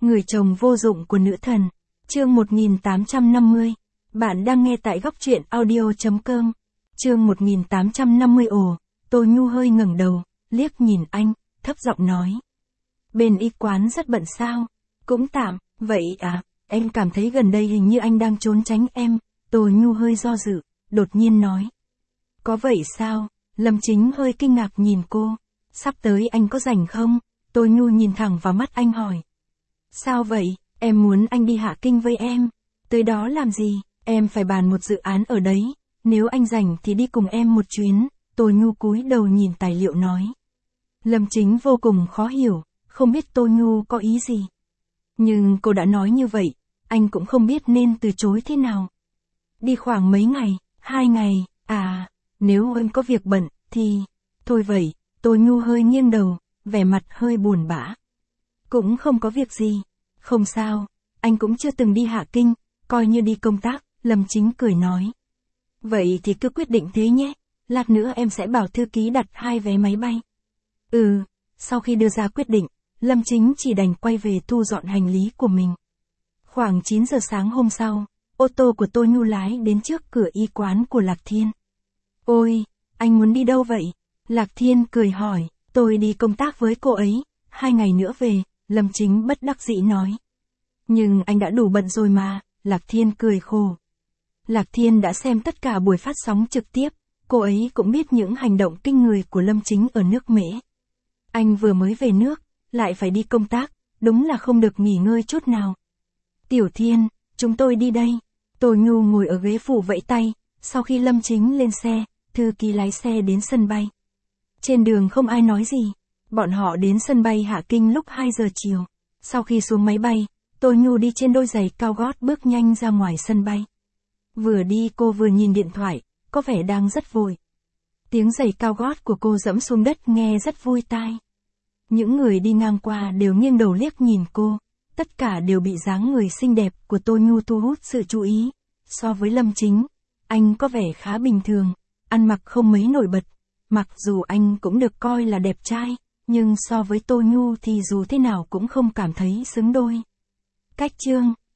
Người chồng vô dụng của nữ thần. Chương 1850. Bạn đang nghe tại góc truyện audio.com. Chương 1850. Ồ, Tô Nhu hơi ngẩng đầu, liếc nhìn anh, thấp giọng nói. Bên y quán rất bận sao? Cũng tạm, vậy à, em cảm thấy gần đây hình như anh đang trốn tránh em. Tô Nhu hơi do dự, đột nhiên nói. Có vậy sao? Lâm Chính hơi kinh ngạc nhìn cô. Sắp tới anh có rảnh không? Tô Nhu nhìn thẳng vào mắt anh hỏi. Sao vậy? Em muốn anh đi Hạ Kinh với em. Tới đó làm gì? Em phải bàn một dự án ở đấy. Nếu anh rảnh thì đi cùng em một chuyến. Tô Nhu cúi đầu nhìn tài liệu nói. Lâm Chính vô cùng khó hiểu, không biết Tô Nhu có ý gì. Nhưng cô đã nói như vậy, anh cũng không biết nên từ chối thế nào. Đi khoảng mấy ngày, 2 ngày, à, nếu em có việc bận, thì... Thôi vậy, Tô Nhu hơi nghiêng đầu, vẻ mặt hơi buồn bã. Cũng không có việc gì. Không sao, anh cũng chưa từng đi Hạ Kinh, coi như đi công tác, Lâm Chính cười nói. Vậy thì cứ quyết định thế nhé, lát nữa em sẽ bảo thư ký đặt 2 vé máy bay. Sau khi đưa ra quyết định, Lâm Chính chỉ đành quay về thu dọn hành lý của mình. Khoảng 9 giờ sáng hôm sau, ô tô của Tô Nhu lái đến trước cửa y quán của Lạc Thiên. Ôi, anh muốn đi đâu vậy? Lạc Thiên cười hỏi, tôi đi công tác với cô ấy, 2 ngày nữa về, Lâm Chính bất đắc dĩ nói. Nhưng anh đã đủ bận rồi mà, Lạc Thiên cười khổ. Lạc Thiên đã xem tất cả buổi phát sóng trực tiếp, cô ấy cũng biết những hành động kinh người của Lâm Chính ở nước Mễ. Anh vừa mới về nước, lại phải đi công tác, đúng là không được nghỉ ngơi chút nào. Tiểu Thiên, chúng tôi đi đây. Tô Nhu ngồi ở ghế phụ vẫy tay, sau khi Lâm Chính lên xe, thư ký lái xe đến sân bay. Trên đường không ai nói gì, bọn họ đến sân bay Hạ Kinh lúc 2 giờ chiều. Sau khi xuống máy bay, Tô Nhu đi trên đôi giày cao gót bước nhanh ra ngoài sân bay. Vừa đi cô vừa nhìn điện thoại, có vẻ đang rất vội. Tiếng giày cao gót của cô dẫm xuống đất nghe rất vui tai. Những người đi ngang qua đều nghiêng đầu liếc nhìn cô, tất cả đều bị dáng người xinh đẹp của Tô Nhu thu hút sự chú ý. So với Lâm Chính, anh có vẻ khá bình thường, ăn mặc không mấy nổi bật. Mặc dù anh cũng được coi là đẹp trai, nhưng so với Tô Nhu thì dù thế nào cũng không cảm thấy xứng đôi. Cách chương